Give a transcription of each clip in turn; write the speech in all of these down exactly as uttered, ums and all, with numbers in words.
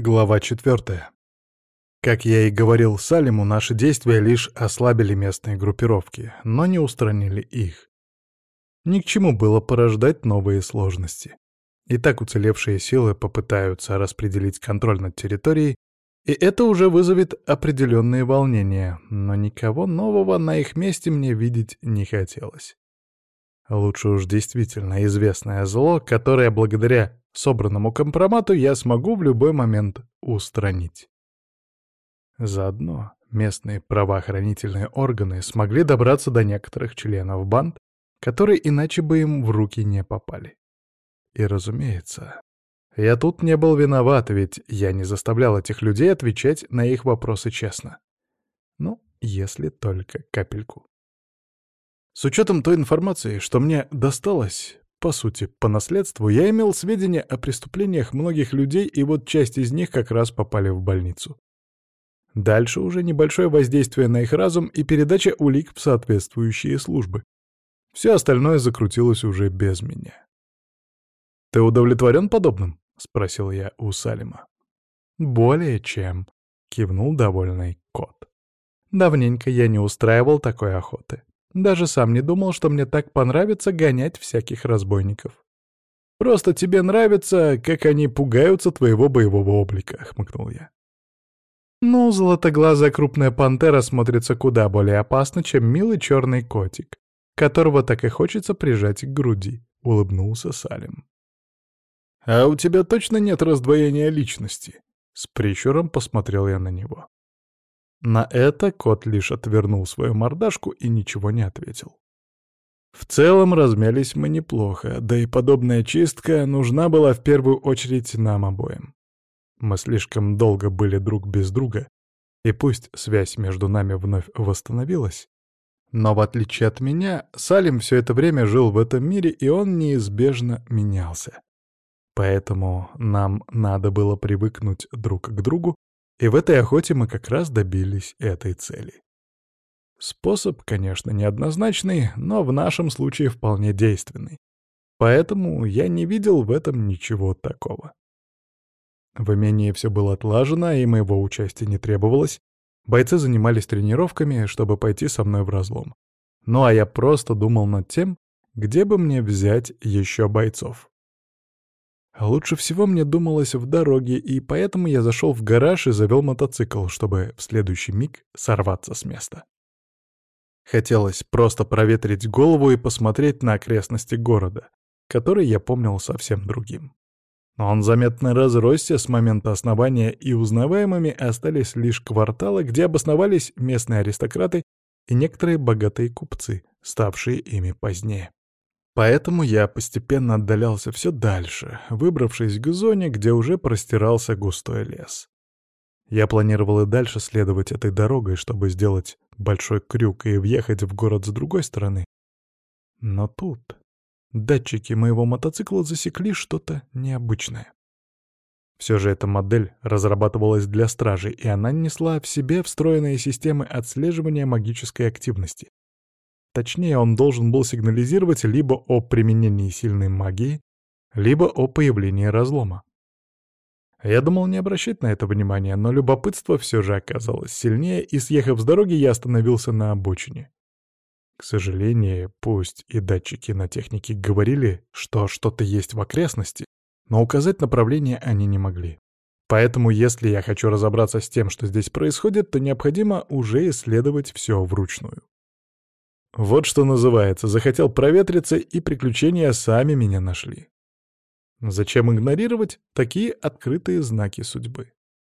Глава четвертая. Как я и говорил Салиму, наши действия лишь ослабили местные группировки, но не устранили их. Ни к чему было порождать новые сложности. И так уцелевшие силы попытаются распределить контроль над территорией, и это уже вызовет определенные волнения, но никого нового на их месте мне видеть не хотелось. Лучше уж действительно известное зло, которое благодаря собранному компромату я смогу в любой момент устранить. Заодно местные правоохранительные органы смогли добраться до некоторых членов банд, которые иначе бы им в руки не попали. И, разумеется, я тут не был виноват, ведь я не заставлял этих людей отвечать на их вопросы честно. Ну, если только капельку. С учетом той информации, что мне досталось, по сути, по наследству, я имел сведения о преступлениях многих людей, и вот часть из них как раз попали в больницу. Дальше уже небольшое воздействие на их разум и передача улик в соответствующие службы. Все остальное закрутилось уже без меня. «Ты удовлетворен подобным?» — спросил я у Салима. «Более чем», — кивнул довольный кот. «Давненько я не устраивал такой охоты. Даже сам не думал, что мне так понравится гонять всяких разбойников». «Просто тебе нравится, как они пугаются твоего боевого облика», — хмыкнул я. «Ну, золотоглазая крупная пантера смотрится куда более опасно, чем милый черный котик, которого так и хочется прижать к груди», — улыбнулся Салим. «А у тебя точно нет раздвоения личности?» — с прищуром посмотрел я на него. На это кот лишь отвернул свою мордашку и ничего не ответил. В целом размялись мы неплохо, да и подобная чистка нужна была в первую очередь нам обоим. Мы слишком долго были друг без друга, и пусть связь между нами вновь восстановилась, но в отличие от меня, Салим все это время жил в этом мире, и он неизбежно менялся. Поэтому нам надо было привыкнуть друг к другу, и в этой охоте мы как раз добились этой цели. Способ, конечно, неоднозначный, но в нашем случае вполне действенный. Поэтому я не видел в этом ничего такого. В имении все было отлажено, и моего участия не требовалось. Бойцы занимались тренировками, чтобы пойти со мной в разлом. Ну а я просто думал над тем, где бы мне взять еще бойцов. Лучше всего мне думалось в дороге, и поэтому я зашел в гараж и завел мотоцикл, чтобы в следующий миг сорваться с места. Хотелось просто проветрить голову и посмотреть на окрестности города, который я помнил совсем другим. Но он заметно разросся с момента основания, и узнаваемыми остались лишь кварталы, где обосновались местные аристократы и некоторые богатые купцы, ставшие ими позднее. Поэтому я постепенно отдалялся все дальше, выбравшись к зоне, где уже простирался густой лес. Я планировал и дальше следовать этой дорогой, чтобы сделать большой крюк и въехать в город с другой стороны. Но тут датчики моего мотоцикла засекли что-то необычное. Все же эта модель разрабатывалась для стражей, и она несла в себе встроенные системы отслеживания магической активности. Точнее, он должен был сигнализировать либо о применении сильной магии, либо о появлении разлома. Я думал не обращать на это внимания, но любопытство все же оказалось сильнее, и, съехав с дороги, я остановился на обочине. К сожалению, пусть и датчики на технике говорили, что что-то есть в окрестности, но указать направление они не могли. Поэтому, если я хочу разобраться с тем, что здесь происходит, то необходимо уже исследовать все вручную. Вот что называется, захотел проветриться, и приключения сами меня нашли. Зачем игнорировать такие открытые знаки судьбы?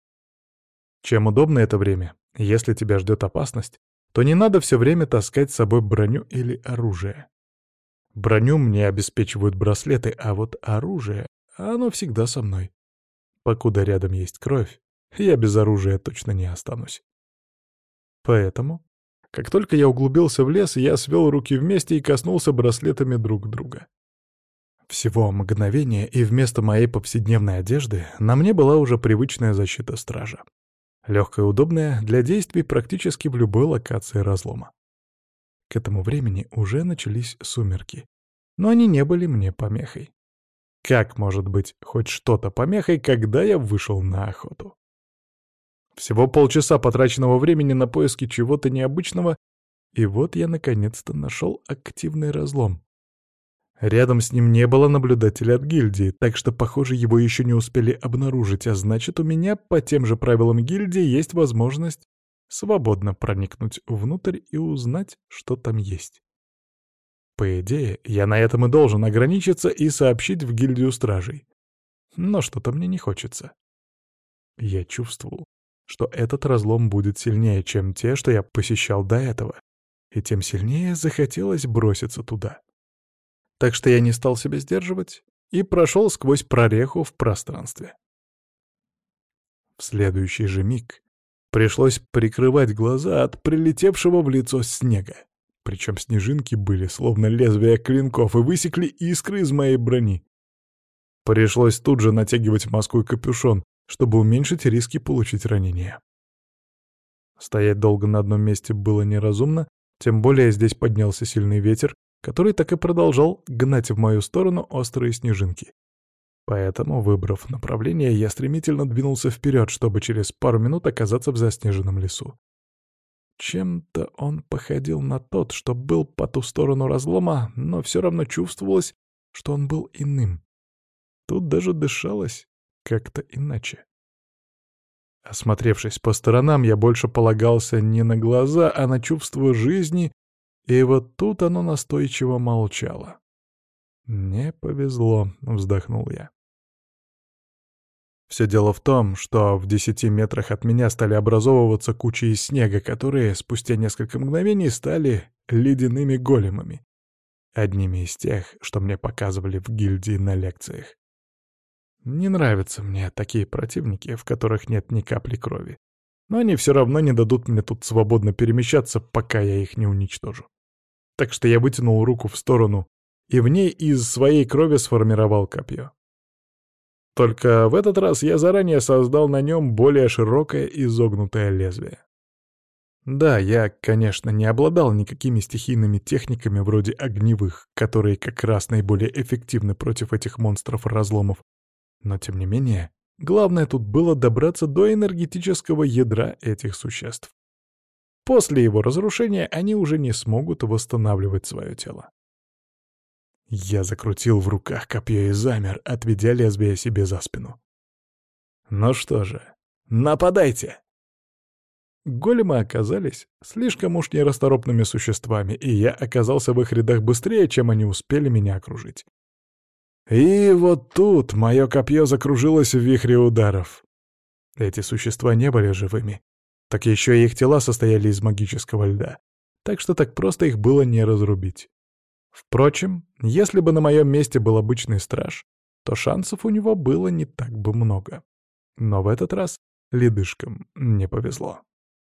Чем удобно это время, если тебя ждет опасность, то не надо все время таскать с собой броню или оружие. Броню мне обеспечивают браслеты, а вот оружие, оно всегда со мной. Покуда рядом есть кровь, я без оружия точно не останусь. Поэтому, как только я углубился в лес, я свел руки вместе и коснулся браслетами друг друга. Всего мгновение, и вместо моей повседневной одежды на мне была уже привычная защита стража. Легкая и удобная для действий практически в любой локации разлома. К этому времени уже начались сумерки, но они не были мне помехой. Как может быть хоть что-то помехой, когда я вышел на охоту? Всего полчаса потраченного времени на поиски чего-то необычного, и вот я наконец-то нашел активный разлом. Рядом с ним не было наблюдателя от гильдии, так что, похоже, его еще не успели обнаружить, а значит, у меня по тем же правилам гильдии есть возможность свободно проникнуть внутрь и узнать, что там есть. По идее, я на этом и должен ограничиться и сообщить в гильдию стражей. Но что-то мне не хочется. Я чувствовал, что этот разлом будет сильнее, чем те, что я посещал до этого, и тем сильнее захотелось броситься туда. Так что я не стал себя сдерживать и прошел сквозь прореху в пространстве. В следующий же миг пришлось прикрывать глаза от прилетевшего в лицо снега. Причем снежинки были словно лезвия клинков и высекли искры из моей брони. Пришлось тут же натягивать маску и капюшон, чтобы уменьшить риски получить ранение. Стоять долго на одном месте было неразумно, тем более здесь поднялся сильный ветер, который так и продолжал гнать в мою сторону острые снежинки. Поэтому, выбрав направление, я стремительно двинулся вперед, чтобы через пару минут оказаться в заснеженном лесу. Чем-то он походил на тот, что был по ту сторону разлома, но все равно чувствовалось, что он был иным. Тут даже дышалось как-то иначе. Осмотревшись по сторонам, я больше полагался не на глаза, а на чувство жизни, и вот тут оно настойчиво молчало. «Не повезло», — вздохнул я. Все дело в том, что в десяти метрах от меня стали образовываться кучи из снега, которые спустя несколько мгновений стали ледяными големами. Одними из тех, что мне показывали в гильдии на лекциях. Не нравятся мне такие противники, в которых нет ни капли крови. Но они все равно не дадут мне тут свободно перемещаться, пока я их не уничтожу. Так что я вытянул руку в сторону и в ней из своей крови сформировал копье. Только в этот раз я заранее создал на нем более широкое изогнутое лезвие. Да, я, конечно, не обладал никакими стихийными техниками вроде огневых, которые как раз наиболее эффективны против этих монстров-разломов, но тем не менее, главное тут было добраться до энергетического ядра этих существ. После его разрушения они уже не смогут восстанавливать свое тело. Я закрутил в руках копье и замер, отведя лезвие себе за спину. Ну что же, нападайте! Големы оказались слишком уж нерасторопными существами, и я оказался в их рядах быстрее, чем они успели меня окружить. И вот тут мое копье закружилось в вихре ударов. Эти существа не были живыми, так еще и их тела состояли из магического льда, так что так просто их было не разрубить. Впрочем, если бы на моем месте был обычный страж, то шансов у него было не так бы много. Но в этот раз ледышкам не повезло.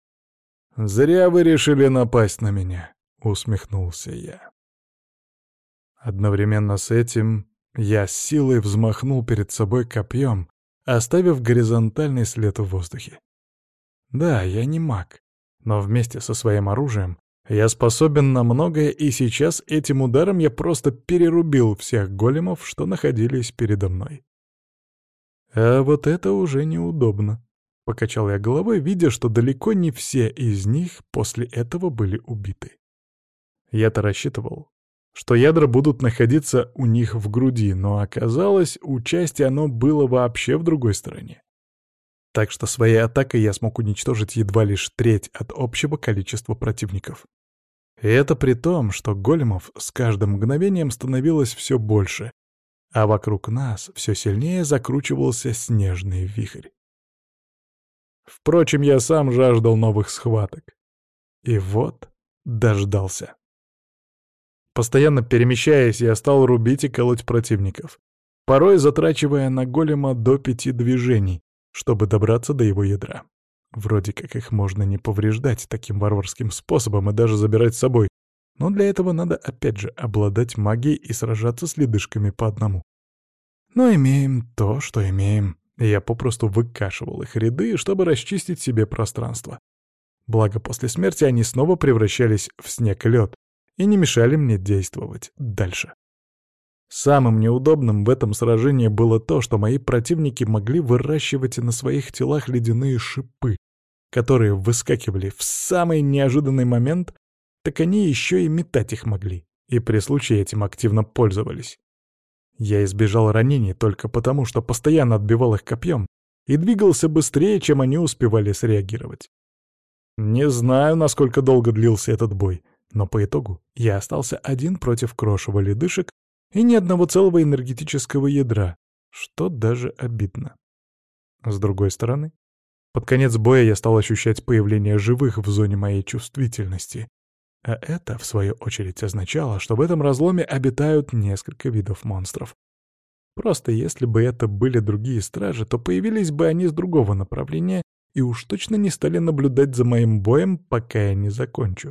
«Зря вы решили напасть на меня», — усмехнулся я. Одновременно с этим я с силой взмахнул перед собой копьем, оставив горизонтальный след в воздухе. Да, я не маг, но вместе со своим оружием я способен на многое, и сейчас этим ударом я просто перерубил всех големов, что находились передо мной. А вот это уже неудобно. Покачал я головой, видя, что далеко не все из них после этого были убиты. Я-то рассчитывал, что ядра будут находиться у них в груди, но оказалось, у части оно было вообще в другой стороне. Так что своей атакой я смог уничтожить едва лишь треть от общего количества противников. И это при том, что големов с каждым мгновением становилось все больше, а вокруг нас все сильнее закручивался снежный вихрь. Впрочем, я сам жаждал новых схваток. И вот дождался. Постоянно перемещаясь, я стал рубить и колоть противников, порой затрачивая на голема до пяти движений, чтобы добраться до его ядра. Вроде как их можно не повреждать таким варварским способом и даже забирать с собой, но для этого надо опять же обладать магией и сражаться с ледышками по одному. Но имеем то, что имеем. Я попросту выкашивал их ряды, чтобы расчистить себе пространство. Благо, после смерти они снова превращались в снег и лед и не мешали мне действовать дальше. Самым неудобным в этом сражении было то, что мои противники могли выращивать на своих телах ледяные шипы, которые выскакивали в самый неожиданный момент, так они еще и метать их могли, и при случае этим активно пользовались. Я избежал ранений только потому, что постоянно отбивал их копьем и двигался быстрее, чем они успевали среагировать. Не знаю, насколько долго длился этот бой, но по итогу я остался один против крошева ледышек и ни одного целого энергетического ядра, что даже обидно. С другой стороны, под конец боя я стал ощущать появление живых в зоне моей чувствительности, а это, в свою очередь, означало, что в этом разломе обитают несколько видов монстров. Просто если бы это были другие стражи, то появились бы они с другого направления и уж точно не стали наблюдать за моим боем, пока я не закончу.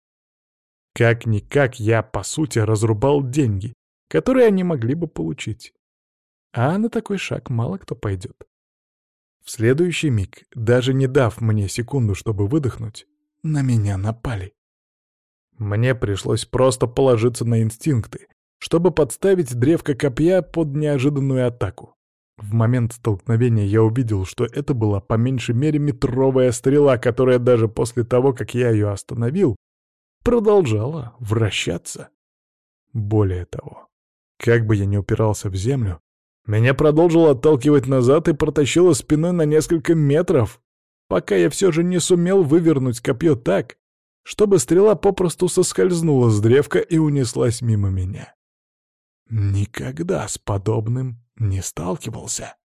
Как-никак я, по сути, разрубал деньги, которые они могли бы получить. А на такой шаг мало кто пойдет. В следующий миг, даже не дав мне секунду, чтобы выдохнуть, на меня напали. Мне пришлось просто положиться на инстинкты, чтобы подставить древко копья под неожиданную атаку. В момент столкновения я увидел, что это была по меньшей мере метровая стрела, которая даже после того, как я ее остановил, продолжала вращаться. Более того, как бы я ни упирался в землю, меня продолжило отталкивать назад и протащило спиной на несколько метров, пока я все же не сумел вывернуть копье так, чтобы стрела попросту соскользнула с древка и унеслась мимо меня. Никогда с подобным не сталкивался.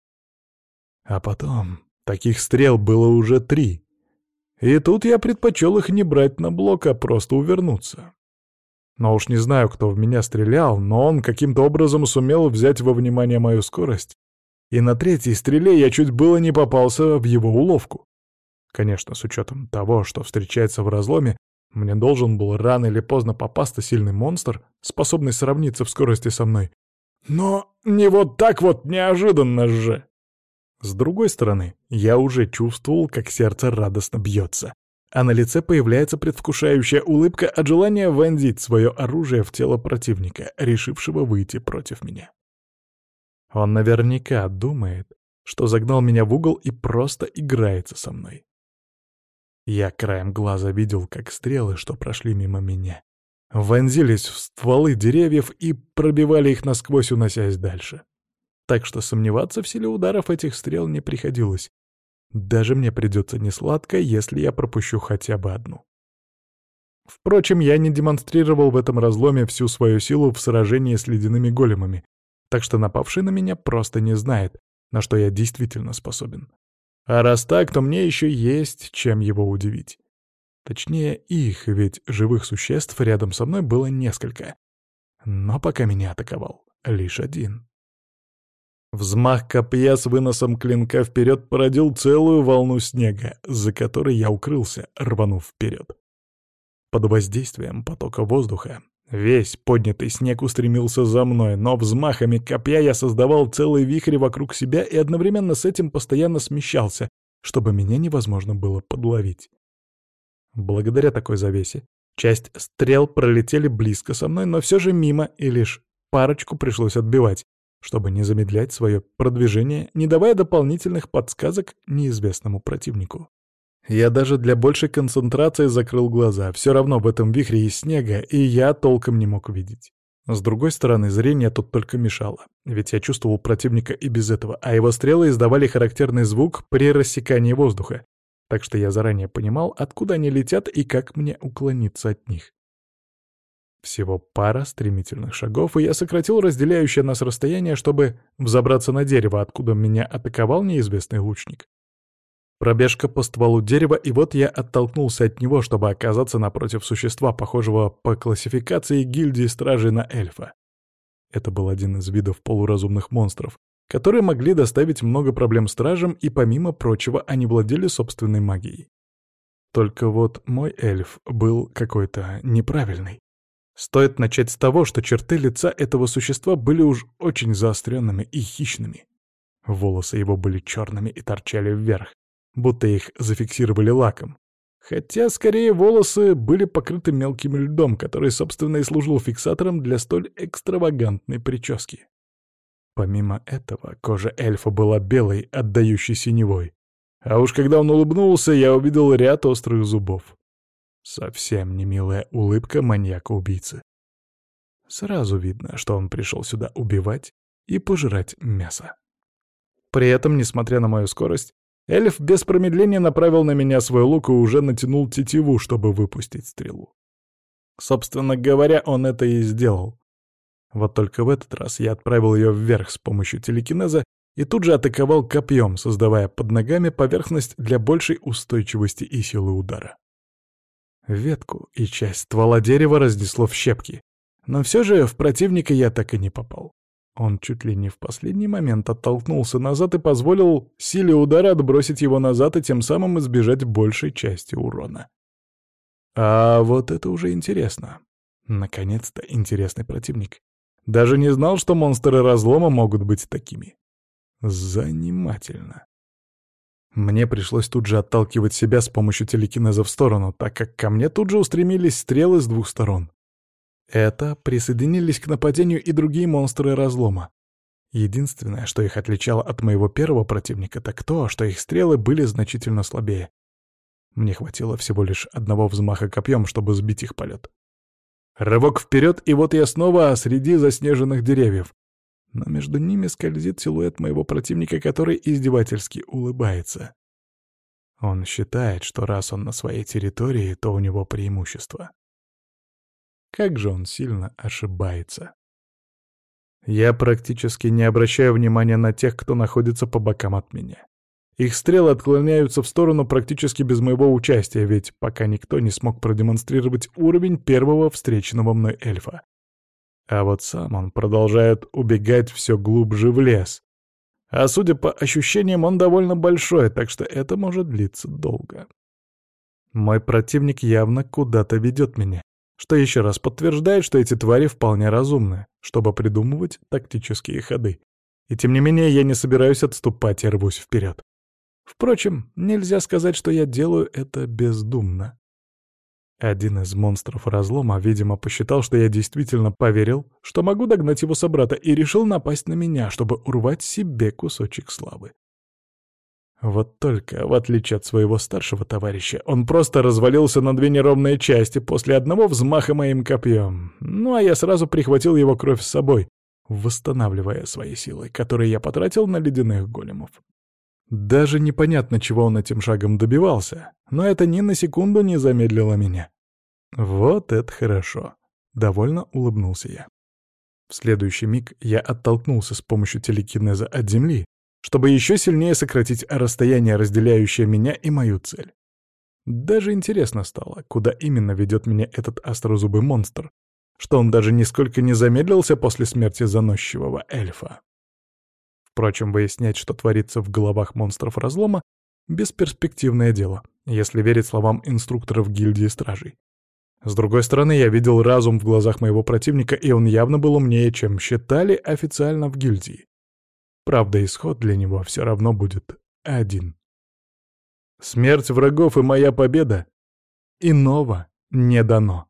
А потом таких стрел было уже три. И тут я предпочел их не брать на блок, а просто увернуться. Но уж не знаю, кто в меня стрелял, но он каким-то образом сумел взять во внимание мою скорость, и на третьей стреле я чуть было не попался в его уловку. Конечно, с учетом того, что встречается в разломе, мне должен был рано или поздно попасться сильный монстр, способный сравниться в скорости со мной. Но не вот так вот неожиданно же! С другой стороны, я уже чувствовал, как сердце радостно бьется, а на лице появляется предвкушающая улыбка от желания вонзить свое оружие в тело противника, решившего выйти против меня. Он наверняка думает, что загнал меня в угол и просто играется со мной. Я краем глаза видел, как стрелы, что прошли мимо меня, вонзились в стволы деревьев и пробивали их насквозь, уносясь дальше. Так что сомневаться в силе ударов этих стрел не приходилось. Даже мне придется несладко, если я пропущу хотя бы одну. Впрочем, я не демонстрировал в этом разломе всю свою силу в сражении с ледяными големами, так что напавший на меня просто не знает, на что я действительно способен. А раз так, то мне еще есть чем его удивить. Точнее, их, ведь живых существ рядом со мной было несколько. Но пока меня атаковал лишь один. Взмах копья с выносом клинка вперед породил целую волну снега, за которой я укрылся, рванув вперед. Под воздействием потока воздуха весь поднятый снег устремился за мной, но взмахами копья я создавал целый вихрь вокруг себя и одновременно с этим постоянно смещался, чтобы меня невозможно было подловить. Благодаря такой завесе часть стрел пролетели близко со мной, но все же мимо, и лишь парочку пришлось отбивать, чтобы не замедлять свое продвижение, не давая дополнительных подсказок неизвестному противнику. Я даже для большей концентрации закрыл глаза, все равно в этом вихре есть снега, и я толком не мог видеть. С другой стороны, зрение тут только мешало, ведь я чувствовал противника и без этого, а его стрелы издавали характерный звук при рассекании воздуха, так что я заранее понимал, откуда они летят и как мне уклониться от них. Всего пара стремительных шагов, и я сократил разделяющее нас расстояние, чтобы взобраться на дерево, откуда меня атаковал неизвестный лучник. Пробежка по стволу дерева, и вот я оттолкнулся от него, чтобы оказаться напротив существа, похожего по классификации гильдии стражей на эльфа. Это был один из видов полуразумных монстров, которые могли доставить много проблем стражам, и, помимо прочего, они владели собственной магией. Только вот мой эльф был какой-то неправильный. Стоит начать с того, что черты лица этого существа были уж очень заостренными и хищными. Волосы его были черными и торчали вверх, будто их зафиксировали лаком. Хотя, скорее, волосы были покрыты мелким льдом, который, собственно, и служил фиксатором для столь экстравагантной прически. Помимо этого, кожа эльфа была белой, отдающей синевой. А уж когда он улыбнулся, я увидел ряд острых зубов. Совсем не милая улыбка маньяка-убийцы. Сразу видно, что он пришел сюда убивать и пожирать мясо. При этом, несмотря на мою скорость, эльф без промедления направил на меня свой лук и уже натянул тетиву, чтобы выпустить стрелу. Собственно говоря, он это и сделал. Вот только в этот раз я отправил ее вверх с помощью телекинеза и тут же атаковал копьем, создавая под ногами поверхность для большей устойчивости и силы удара. Ветку и часть ствола дерева разнесло в щепки, но все же в противника я так и не попал. Он чуть ли не в последний момент оттолкнулся назад и позволил силе удара отбросить его назад и тем самым избежать большей части урона. А вот это уже интересно. Наконец-то интересный противник. Даже не знал, что монстры разлома могут быть такими. Занимательно. Мне пришлось тут же отталкивать себя с помощью телекинеза в сторону, так как ко мне тут же устремились стрелы с двух сторон. Это присоединились к нападению и другие монстры разлома. Единственное, что их отличало от моего первого противника, так то, что их стрелы были значительно слабее. Мне хватило всего лишь одного взмаха копьем, чтобы сбить их полет. Рывок вперед, и вот я снова среди заснеженных деревьев. Но между ними скользит силуэт моего противника, который издевательски улыбается. Он считает, что раз он на своей территории, то у него преимущество. Как же он сильно ошибается. Я практически не обращаю внимания на тех, кто находится по бокам от меня. Их стрелы отклоняются в сторону практически без моего участия, ведь пока никто не смог продемонстрировать уровень первого встреченного мной эльфа. А вот сам он продолжает убегать все глубже в лес. А судя по ощущениям, он довольно большой, так что это может длиться долго. Мой противник явно куда-то ведет меня, что еще раз подтверждает, что эти твари вполне разумны, чтобы придумывать тактические ходы. И тем не менее я не собираюсь отступать и рвусь вперед. Впрочем, нельзя сказать, что я делаю это бездумно. Один из монстров разлома, видимо, посчитал, что я действительно поверил, что могу догнать его собрата, и решил напасть на меня, чтобы урвать себе кусочек славы. Вот только, в отличие от своего старшего товарища, он просто развалился на две неровные части после одного взмаха моим копьем. Ну а я сразу прихватил его кровь с собой, восстанавливая свои силы, которые я потратил на ледяных големов. Даже непонятно, чего он этим шагом добивался, но это ни на секунду не замедлило меня. Вот это хорошо. Довольно улыбнулся я. В следующий миг я оттолкнулся с помощью телекинеза от земли, чтобы еще сильнее сократить расстояние, разделяющее меня и мою цель. Даже интересно стало, куда именно ведет меня этот острозубый монстр, что он даже нисколько не замедлился после смерти заносчивого эльфа. Впрочем, выяснять, что творится в головах монстров разлома, бесперспективное дело, если верить словам инструкторов гильдии стражей. С другой стороны, я видел разум в глазах моего противника, и он явно был умнее, чем считали официально в гильдии. Правда, исход для него все равно будет один. Смерть врагов и моя победа иного не дано.